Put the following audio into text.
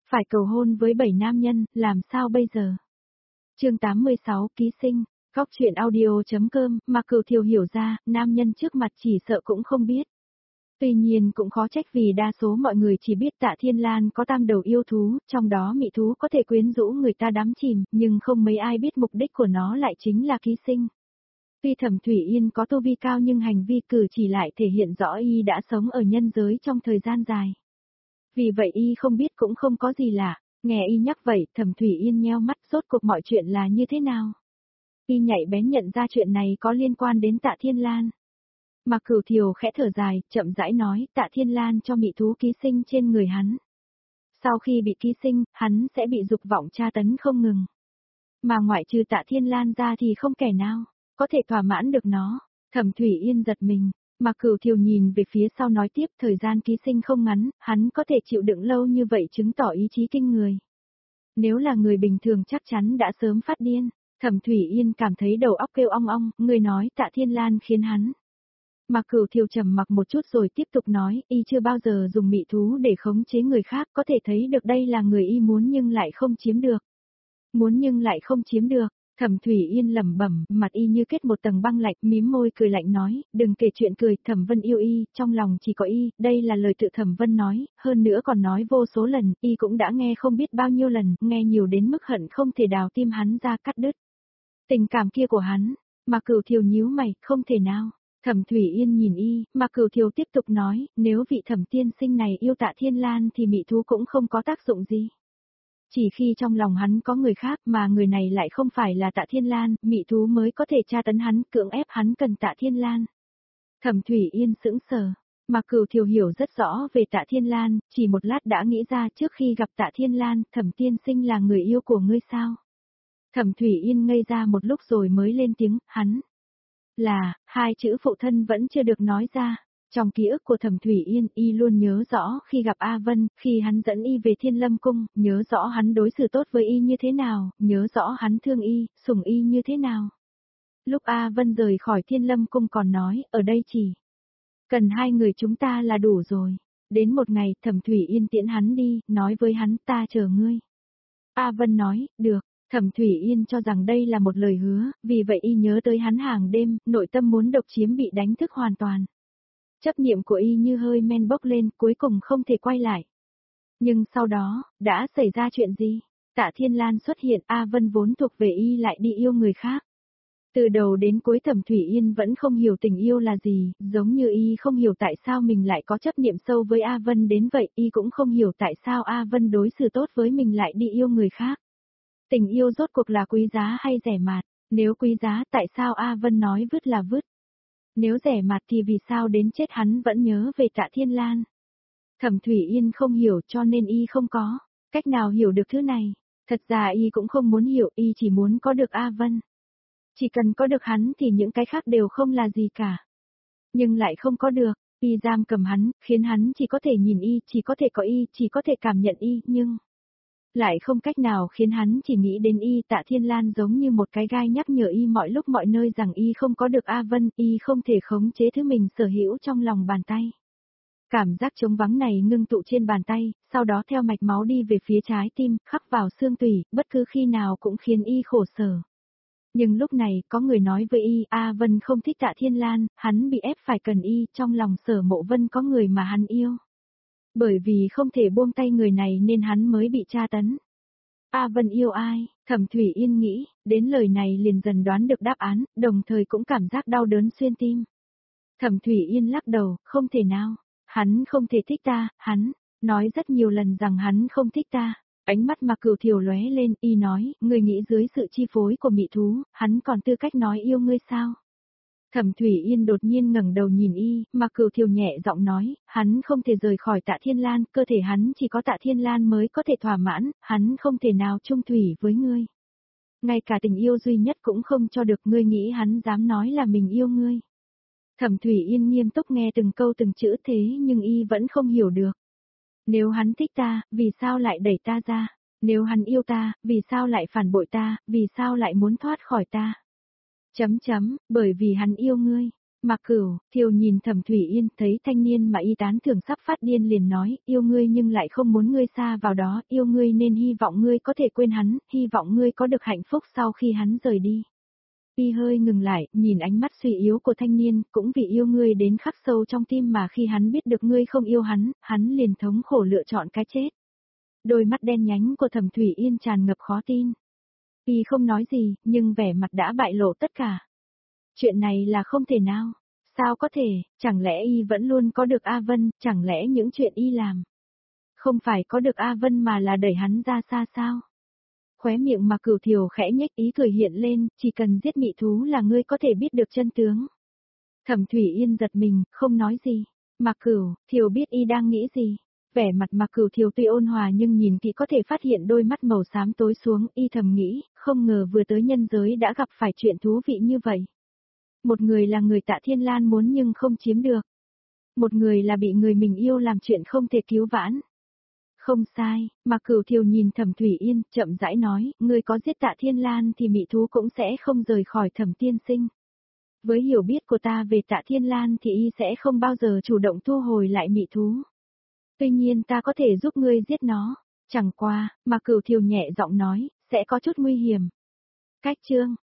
Phải cầu hôn với 7 nam nhân, làm sao bây giờ? Chương 86 ký sinh, góc truyện audio.com, Mạc Cửu Thiều hiểu ra, nam nhân trước mặt chỉ sợ cũng không biết. Tuy nhiên cũng khó trách vì đa số mọi người chỉ biết Tạ Thiên Lan có tam đầu yêu thú, trong đó mị thú có thể quyến rũ người ta đắm chìm, nhưng không mấy ai biết mục đích của nó lại chính là ký sinh. Tuy Thẩm Thủy Yên có tu vi cao nhưng hành vi cử chỉ lại thể hiện rõ y đã sống ở nhân giới trong thời gian dài. Vì vậy y không biết cũng không có gì lạ, nghe y nhắc vậy Thẩm Thủy Yên nheo mắt rốt cuộc mọi chuyện là như thế nào. Y nhạy bén nhận ra chuyện này có liên quan đến Tạ Thiên Lan. Mạc Cửu Thiều khẽ thở dài, chậm rãi nói Tạ Thiên Lan cho mị thú ký sinh trên người hắn. Sau khi bị ký sinh, hắn sẽ bị dục vọng tra tấn không ngừng. Mà ngoại trừ Tạ Thiên Lan ra thì không kẻ nào có thể thỏa mãn được nó. Thẩm Thủy Yên giật mình. Mạc Cửu Thiều nhìn về phía sau nói tiếp thời gian ký sinh không ngắn, hắn có thể chịu đựng lâu như vậy chứng tỏ ý chí kinh người. Nếu là người bình thường chắc chắn đã sớm phát điên. Thẩm Thủy Yên cảm thấy đầu óc kêu ong ong, người nói Tạ Thiên Lan khiến hắn. Mạc Cửu Thiều trầm mặc một chút rồi tiếp tục nói, y chưa bao giờ dùng mị thú để khống chế người khác, có thể thấy được đây là người y muốn nhưng lại không chiếm được. Muốn nhưng lại không chiếm được. Thẩm Thủy Yên lẩm bẩm, mặt y như kết một tầng băng lạnh, mím môi cười lạnh nói, đừng kể chuyện cười, Thẩm Vân yêu y, trong lòng chỉ có y, đây là lời tự Thẩm Vân nói, hơn nữa còn nói vô số lần, y cũng đã nghe không biết bao nhiêu lần, nghe nhiều đến mức hận không thể đào tim hắn ra cắt đứt. Tình cảm kia của hắn, Mạc Cửu Thiều nhíu mày, không thể nào. Thẩm Thủy Yên nhìn y, Mạc Cửu Thiều tiếp tục nói, nếu vị Thẩm tiên sinh này yêu Tạ Thiên Lan thì mị thú cũng không có tác dụng gì. Chỉ khi trong lòng hắn có người khác mà người này lại không phải là Tạ Thiên Lan, mị thú mới có thể tra tấn hắn, cưỡng ép hắn cần Tạ Thiên Lan. Thẩm Thủy Yên sững sờ, Mạc Cửu Thiều hiểu rất rõ về Tạ Thiên Lan, chỉ một lát đã nghĩ ra trước khi gặp Tạ Thiên Lan, Thẩm tiên sinh là người yêu của ngươi sao? Thẩm Thủy Yên ngây ra một lúc rồi mới lên tiếng, hắn. Là, hai chữ phụ thân vẫn chưa được nói ra. Trong ký ức của Thẩm Thủy Yên, y luôn nhớ rõ khi gặp A Vân, khi hắn dẫn y về Thiên Lâm Cung, nhớ rõ hắn đối xử tốt với y như thế nào, nhớ rõ hắn thương y, sủng y như thế nào. Lúc A Vân rời khỏi Thiên Lâm Cung còn nói, ở đây chỉ cần hai người chúng ta là đủ rồi. Đến một ngày, Thẩm Thủy Yên tiễn hắn đi, nói với hắn ta chờ ngươi. A Vân nói, được. Thẩm Thủy Yên cho rằng đây là một lời hứa, vì vậy y nhớ tới hắn hàng đêm, nội tâm muốn độc chiếm bị đánh thức hoàn toàn. Chấp niệm của y như hơi men bốc lên, cuối cùng không thể quay lại. Nhưng sau đó, đã xảy ra chuyện gì? Tạ Thiên Lan xuất hiện, A Vân vốn thuộc về y lại đi yêu người khác. Từ đầu đến cuối Thẩm Thủy Yên vẫn không hiểu tình yêu là gì, giống như y không hiểu tại sao mình lại có chấp niệm sâu với A Vân đến vậy, y cũng không hiểu tại sao A Vân đối xử tốt với mình lại đi yêu người khác. Tình yêu rốt cuộc là quý giá hay rẻ mạt? Nếu quý giá tại sao A Vân nói vứt là vứt? Nếu rẻ mạt thì vì sao đến chết hắn vẫn nhớ về Tạ Thiên Lan? Thẩm Thủy Yên không hiểu cho nên y không có cách nào hiểu được thứ này. Thật ra y cũng không muốn hiểu, y chỉ muốn có được A Vân. Chỉ cần có được hắn thì những cái khác đều không là gì cả. Nhưng lại không có được, y giam cầm hắn, khiến hắn chỉ có thể nhìn y, chỉ có thể có y, chỉ có thể cảm nhận y, nhưng lại không cách nào khiến hắn chỉ nghĩ đến y. Tạ Thiên Lan giống như một cái gai nhắc nhở y mọi lúc mọi nơi rằng y không có được A Vân, y không thể khống chế thứ mình sở hữu trong lòng bàn tay. Cảm giác trống vắng này ngưng tụ trên bàn tay, sau đó theo mạch máu đi về phía trái tim, khắc vào xương tủy, bất cứ khi nào cũng khiến y khổ sở. Nhưng lúc này, có người nói với y, A Vân không thích Tạ Thiên Lan, hắn bị ép phải cần y, trong lòng Sở Mộ Vân có người mà hắn yêu. Bởi vì không thể buông tay người này nên hắn mới bị tra tấn. A Vân yêu ai? Thẩm Thủy Yên nghĩ, đến lời này liền dần đoán được đáp án, đồng thời cũng cảm giác đau đớn xuyên tim. Thẩm Thủy Yên lắc đầu, không thể nào. Hắn không thể thích ta, hắn nói rất nhiều lần rằng hắn không thích ta. Ánh mắt Mạc Cửu Thiều lóe lên, y nói, ngươi nghĩ dưới sự chi phối của mị thú, hắn còn tư cách nói yêu ngươi sao? Thẩm Thủy Yên đột nhiên ngẩng đầu nhìn y, Mạc Cửu Thiều nhẹ giọng nói, hắn không thể rời khỏi Tạ Thiên Lan, cơ thể hắn chỉ có Tạ Thiên Lan mới có thể thỏa mãn, hắn không thể nào chung thủy với ngươi. Ngay cả tình yêu duy nhất cũng không cho được, ngươi nghĩ hắn dám nói là mình yêu ngươi. Thẩm Thủy Yên nghiêm túc nghe từng câu từng chữ thế nhưng y vẫn không hiểu được. Nếu hắn thích ta, vì sao lại đẩy ta ra? Nếu hắn yêu ta, vì sao lại phản bội ta, vì sao lại muốn thoát khỏi ta? Bởi vì hắn yêu ngươi. Mạc Cửu, Thiều nhìn Thẩm Thủy Yên, thấy thanh niên mà y tán thưởng sắp phát điên liền nói, yêu ngươi nhưng lại không muốn ngươi xa vào đó, yêu ngươi nên hy vọng ngươi có thể quên hắn, hy vọng ngươi có được hạnh phúc sau khi hắn rời đi. Y hơi ngừng lại, nhìn ánh mắt suy yếu của thanh niên, cũng vì yêu ngươi đến khắc sâu trong tim mà khi hắn biết được ngươi không yêu hắn, hắn liền thống khổ lựa chọn cái chết. Đôi mắt đen nhánh của Thẩm Thủy Yên tràn ngập khó tin. Y không nói gì, nhưng vẻ mặt đã bại lộ tất cả. Chuyện này là không thể nào. Sao có thể, chẳng lẽ y vẫn luôn có được A Vân, chẳng lẽ những chuyện y làm không phải có được A Vân mà là đẩy hắn ra xa sao? Khóe miệng Mạc Cửu Thiều khẽ nhếch, ý cười hiện lên, chỉ cần giết mị thú là ngươi có thể biết được chân tướng. Thẩm Thủy Yên giật mình, không nói gì. Mạc Cửu Thiều biết y đang nghĩ gì. Vẻ mặt Mạc Cửu Thiều tuy ôn hòa nhưng nhìn kỹ có thể phát hiện đôi mắt màu xám tối xuống, y thầm nghĩ, không ngờ vừa tới nhân giới đã gặp phải chuyện thú vị như vậy. Một người là người Tạ Thiên Lan muốn nhưng không chiếm được. Một người là bị người mình yêu làm chuyện không thể cứu vãn. Không sai, Mạc Cửu Thiều nhìn Thẩm Thủy Yên, chậm rãi nói, ngươi có giết Tạ Thiên Lan thì mị thú cũng sẽ không rời khỏi Thẩm tiên sinh. Với hiểu biết của ta về Tạ Thiên Lan thì y sẽ không bao giờ chủ động thu hồi lại mị thú. Tuy nhiên ta có thể giúp ngươi giết nó. Chẳng qua, Mạc Cửu Thiều nhẹ giọng nói, sẽ có chút nguy hiểm. Cách chương